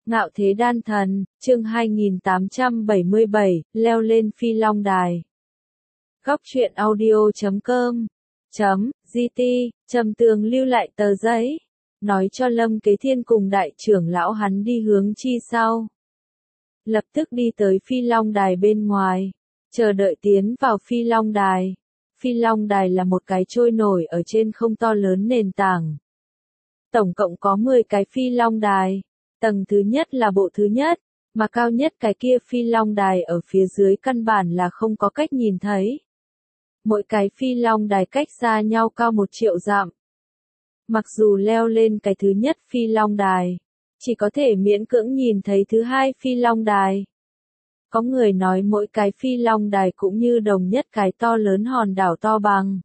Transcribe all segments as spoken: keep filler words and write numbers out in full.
Ngạo Thế Đan Thần, chương hai nghìn tám trăm bảy mươi bảy, leo lên Phi Long Đài. Góc truyện audio chấm com chấm gt, Trầm Tường lưu lại tờ giấy, nói cho Lâm Kế Thiên cùng đại trưởng lão hắn đi hướng chi sau. Lập tức đi tới Phi Long Đài bên ngoài, chờ đợi tiến vào Phi Long Đài. Phi Long Đài là một cái trôi nổi ở trên không to lớn nền tảng. Tổng cộng có mười cái Phi Long Đài. Tầng thứ nhất là bộ thứ nhất, mà cao nhất cái kia Phi Long Đài ở phía dưới căn bản là không có cách nhìn thấy. Mỗi cái Phi Long Đài cách xa nhau cao một triệu dặm. Mặc dù leo lên cái thứ nhất Phi Long Đài, chỉ có thể miễn cưỡng nhìn thấy thứ hai Phi Long Đài. Có người nói mỗi cái Phi Long Đài cũng như đồng nhất cái to lớn hòn đảo to bằng.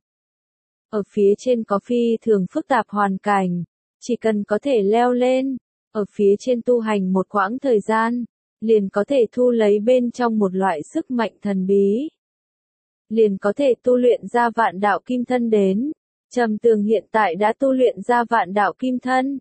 Ở phía trên có phi thường phức tạp hoàn cảnh, chỉ cần có thể leo lên, ở phía trên tu hành một quãng thời gian, liền có thể thu lấy bên trong một loại sức mạnh thần bí. Liền có thể tu luyện ra vạn đạo kim thân đến. Trầm Tường hiện tại đã tu luyện ra vạn đạo kim thân.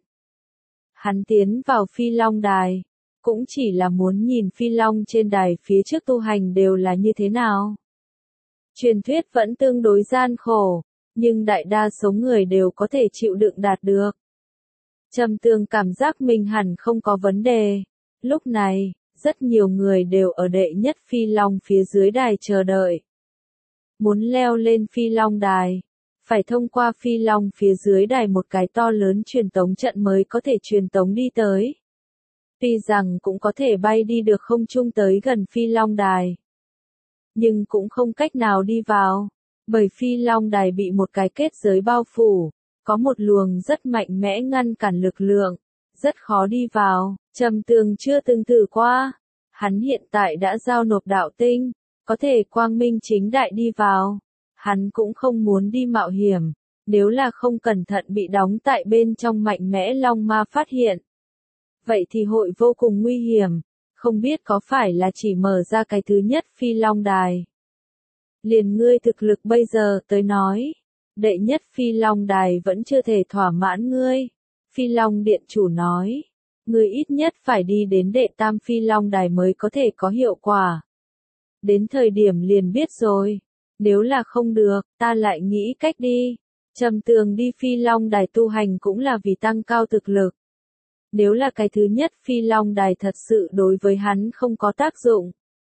Hắn tiến vào Phi Long Đài, cũng chỉ là muốn nhìn Phi Long trên đài phía trước tu hành đều là như thế nào. Truyền thuyết vẫn tương đối gian khổ, nhưng đại đa số người đều có thể chịu đựng đạt được. Trầm Tường cảm giác mình hẳn không có vấn đề. Lúc này, rất nhiều người đều ở đệ nhất Phi Long phía dưới đài chờ đợi. Muốn leo lên Phi Long Đài, phải thông qua Phi Long phía dưới đài một cái to lớn truyền tống trận mới có thể truyền tống đi tới. Tuy rằng cũng có thể bay đi được không trung tới gần Phi Long Đài, nhưng cũng không cách nào đi vào, bởi Phi Long Đài bị một cái kết giới bao phủ. Có một luồng rất mạnh mẽ ngăn cản lực lượng, rất khó đi vào. Trầm Tường chưa từng thử qua. Hắn hiện tại đã giao nộp đạo tinh, có thể quang minh chính đại đi vào. Hắn cũng không muốn đi mạo hiểm, nếu là không cẩn thận bị đóng tại bên trong mạnh mẽ long ma phát hiện. Vậy thì hội vô cùng nguy hiểm, không biết có phải là chỉ mở ra cái thứ nhất Phi Long Đài. Liền ngươi thực lực bây giờ tới nói. Đệ nhất Phi Long Đài vẫn chưa thể thỏa mãn ngươi. Phi Long Điện chủ nói, ngươi ít nhất phải đi đến đệ tam Phi Long Đài mới có thể có hiệu quả. Đến thời điểm liền biết rồi, nếu là không được, ta lại nghĩ cách đi. Trầm Tường đi Phi Long Đài tu hành cũng là vì tăng cao thực lực. Nếu là cái thứ nhất Phi Long Đài thật sự đối với hắn không có tác dụng,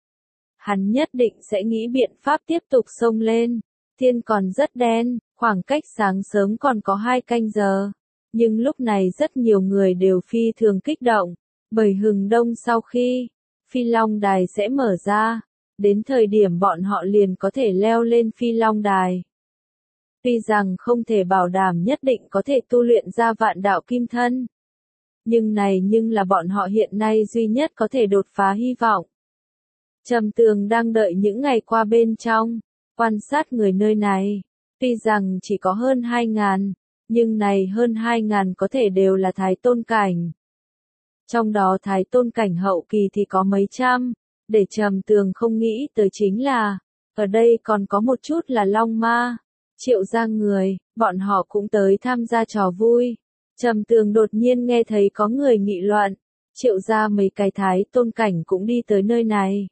hắn nhất định sẽ nghĩ biện pháp tiếp tục xông lên. Thiên còn rất đen, khoảng cách sáng sớm còn có hai canh giờ. Nhưng lúc này rất nhiều người đều phi thường kích động, bởi hừng đông sau khi Phi Long Đài sẽ mở ra, đến thời điểm bọn họ liền có thể leo lên Phi Long Đài. Tuy rằng không thể bảo đảm nhất định có thể tu luyện ra vạn đạo kim thân, nhưng này nhưng là bọn họ hiện nay duy nhất có thể đột phá hy vọng. Trầm Tường đang đợi những ngày qua bên trong, quan sát người nơi này, tuy rằng chỉ có hơn hai ngàn, nhưng này hơn hai ngàn có thể đều là Thái Tôn cảnh. Trong đó Thái Tôn cảnh hậu kỳ thì có mấy trăm, để Trầm Tường không nghĩ tới chính là, ở đây còn có một chút là Long Ma, Triệu gia người, bọn họ cũng tới tham gia trò vui. Trầm Tường đột nhiên nghe thấy có người nghị luận, Triệu gia mấy cái Thái Tôn cảnh cũng đi tới nơi này.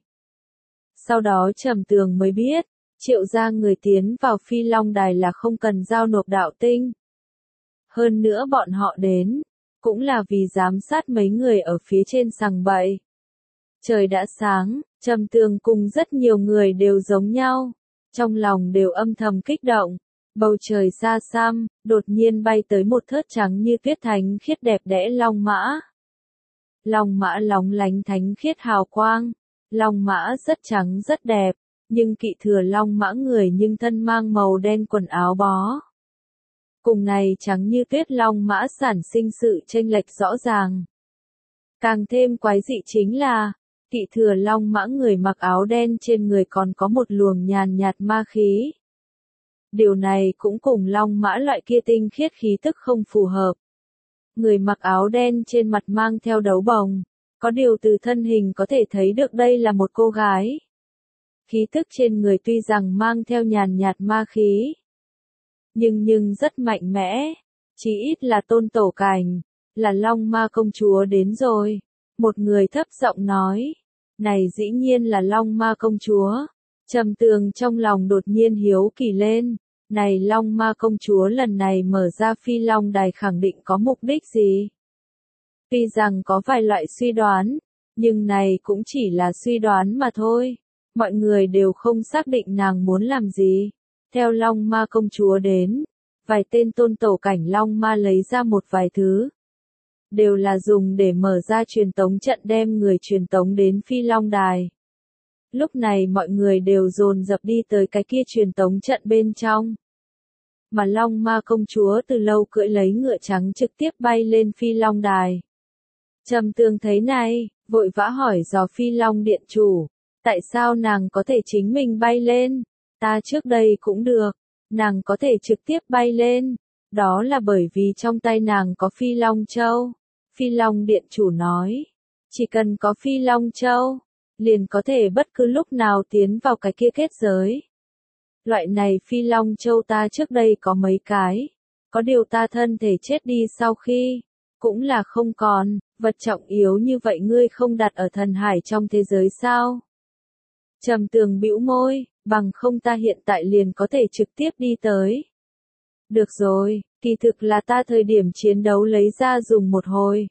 Sau đó Trầm Tường mới biết, Triệu gia người tiến vào Phi Long Đài là không cần giao nộp đạo tinh. Hơn nữa bọn họ đến, cũng là vì giám sát mấy người ở phía trên sằng bậy. Trời đã sáng, Trầm Tường cùng rất nhiều người đều giống nhau, trong lòng đều âm thầm kích động. Bầu trời xa xăm, đột nhiên bay tới một thớt trắng như tuyết thánh khiết đẹp đẽ long mã. Long mã lóng lánh thánh khiết hào quang, long mã rất trắng rất đẹp. Nhưng kỵ thừa long mã người nhưng thân mang màu đen quần áo bó. Cùng này trắng như tuyết long mã sản sinh sự chênh lệch rõ ràng. Càng thêm quái dị chính là, kỵ thừa long mã người mặc áo đen trên người còn có một luồng nhàn nhạt ma khí. Điều này cũng cùng long mã loại kia tinh khiết khí tức không phù hợp. Người mặc áo đen trên mặt mang theo đấu bồng, có điều từ thân hình có thể thấy được đây là một cô gái. Khí tức trên người tuy rằng mang theo nhàn nhạt ma khí, nhưng nhưng rất mạnh mẽ, chí ít là tôn tổ cảnh, là Long Ma công chúa đến rồi. Một người thấp giọng nói. Này dĩ nhiên là Long Ma công chúa. Trầm Tường trong lòng đột nhiên hiếu kỳ lên. Này Long Ma công chúa lần này mở ra Phi Long Đài khẳng định có mục đích gì? Tuy rằng có vài loại suy đoán, nhưng này cũng chỉ là suy đoán mà thôi. Mọi người đều không xác định nàng muốn làm gì. Theo Long Ma công chúa đến, vài tên tôn tổ cảnh Long Ma lấy ra một vài thứ. Đều là dùng để mở ra truyền tống trận đem người truyền tống đến Phi Long Đài. Lúc này mọi người đều dồn dập đi tới cái kia truyền tống trận bên trong. Mà Long Ma công chúa từ lâu cưỡi lấy ngựa trắng trực tiếp bay lên Phi Long Đài. Trầm Tường thấy này, vội vã hỏi dò Phi Long điện chủ, tại sao nàng có thể chính mình bay lên? Ta trước đây cũng được, nàng có thể trực tiếp bay lên, đó là bởi vì trong tay nàng có Phi Long Châu. Phi Long điện chủ nói, chỉ cần có Phi Long Châu, liền có thể bất cứ lúc nào tiến vào cái kia kết giới. Loại này Phi Long Châu ta trước đây có mấy cái, có điều ta thân thể chết đi sau khi, cũng là không còn, vật trọng yếu như vậy ngươi không đặt ở thần hải trong thế giới sao? Trầm Tường bĩu môi, bằng không ta hiện tại liền có thể trực tiếp đi tới. Được rồi, kỳ thực là ta thời điểm chiến đấu lấy ra dùng một hồi.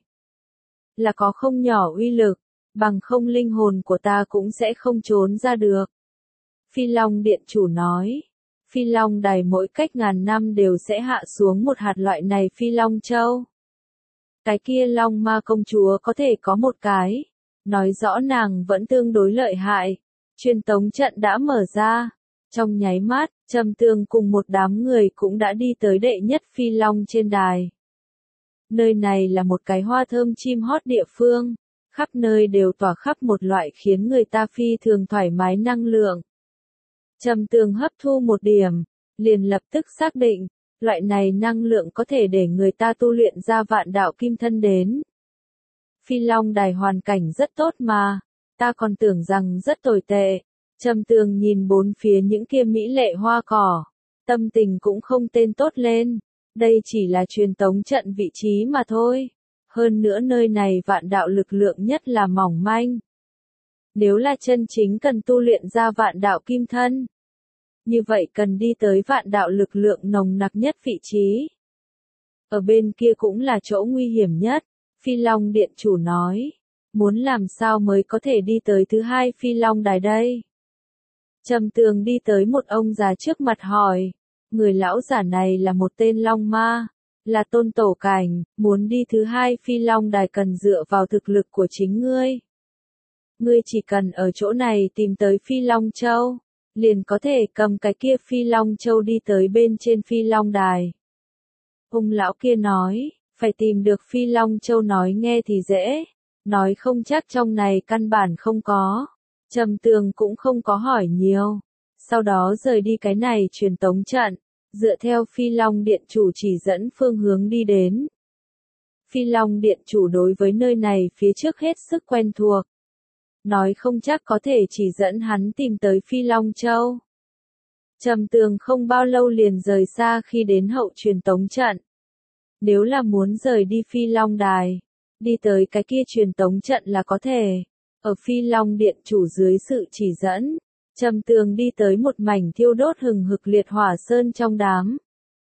Là có không nhỏ uy lực, bằng không linh hồn của ta cũng sẽ không trốn ra được. Phi Long điện chủ nói, Phi Long Đài mỗi cách ngàn năm đều sẽ hạ xuống một hạt loại này Phi Long Châu. Cái kia Long Ma công chúa có thể có một cái, nói rõ nàng vẫn tương đối lợi hại. Truyền tống trận đã mở ra, trong nháy mắt, Trầm Tường cùng một đám người cũng đã đi tới đệ nhất Phi Long trên đài. Nơi này là một cái hoa thơm chim hót địa phương, khắp nơi đều tỏa khắp một loại khiến người ta phi thường thoải mái năng lượng. Trầm Tường hấp thu một điểm, liền lập tức xác định, loại này năng lượng có thể để người ta tu luyện ra vạn đạo kim thân đến. Phi Long Đài hoàn cảnh rất tốt mà, ta còn tưởng rằng rất tồi tệ. Trầm Tường nhìn bốn phía những kia mỹ lệ hoa cỏ, tâm tình cũng không tên tốt lên. Đây chỉ là truyền tống trận vị trí mà thôi. Hơn nữa nơi này vạn đạo lực lượng nhất là mỏng manh. Nếu là chân chính cần tu luyện ra vạn đạo kim thân, như vậy cần đi tới vạn đạo lực lượng nồng nặc nhất vị trí. Ở bên kia cũng là chỗ nguy hiểm nhất, Phi Long điện chủ nói. Muốn làm sao mới có thể đi tới thứ hai Phi Long Đài đây? Trầm Tường đi tới một ông già trước mặt hỏi. Người lão giả này là một tên Long Ma, là tôn tổ cảnh, muốn đi thứ hai Phi Long Đài cần dựa vào thực lực của chính ngươi. Ngươi chỉ cần ở chỗ này tìm tới Phi Long Châu, liền có thể cầm cái kia Phi Long Châu đi tới bên trên Phi Long Đài. Ông lão kia nói, phải tìm được Phi Long Châu nói nghe thì dễ, nói không chắc trong này căn bản không có. Trầm Tường cũng không có hỏi nhiều. Sau đó rời đi cái này truyền tống trận, dựa theo Phi Long điện chủ chỉ dẫn phương hướng đi đến. Phi Long điện chủ đối với nơi này phía trước hết sức quen thuộc. Nói không chắc có thể chỉ dẫn hắn tìm tới Phi Long Châu. Trầm Tường không bao lâu liền rời xa khi đến hậu truyền tống trận. Nếu là muốn rời đi Phi Long Đài, đi tới cái kia truyền tống trận là có thể. Ở Phi Long điện chủ dưới sự chỉ dẫn, Trầm Tường đi tới một mảnh thiêu đốt hừng hực liệt hỏa sơn trong đám.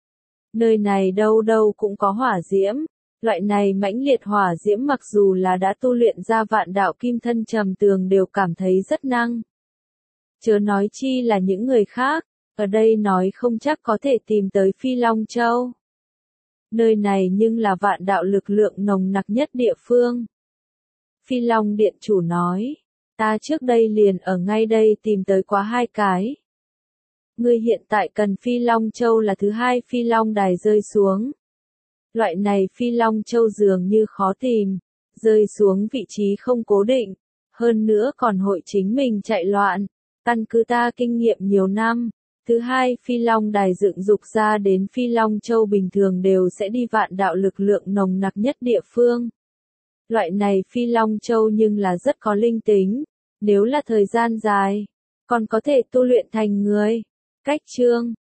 Nơi này đâu đâu cũng có hỏa diễm, loại này mãnh liệt hỏa diễm mặc dù là đã tu luyện ra vạn đạo kim thân Trầm Tường đều cảm thấy rất năng. Chớ nói chi là những người khác, ở đây nói không chắc có thể tìm tới Phi Long Châu. Nơi này nhưng là vạn đạo lực lượng nồng nặc nhất địa phương. Phi Long điện chủ nói, ta trước đây liền ở ngay đây tìm tới quá hai cái. Ngươi hiện tại cần Phi Long Châu là thứ hai Phi Long Đài rơi xuống. Loại này Phi Long Châu dường như khó tìm, rơi xuống vị trí không cố định, hơn nữa còn hội chính mình chạy loạn. Căn cứ ta kinh nghiệm nhiều năm, thứ hai Phi Long Đài dựng dục ra đến Phi Long Châu bình thường đều sẽ đi vạn đạo lực lượng nồng nặc nhất địa phương. Loại này Phi Long Châu nhưng là rất có linh tính, nếu là thời gian dài, còn có thể tu luyện thành người. Cách chương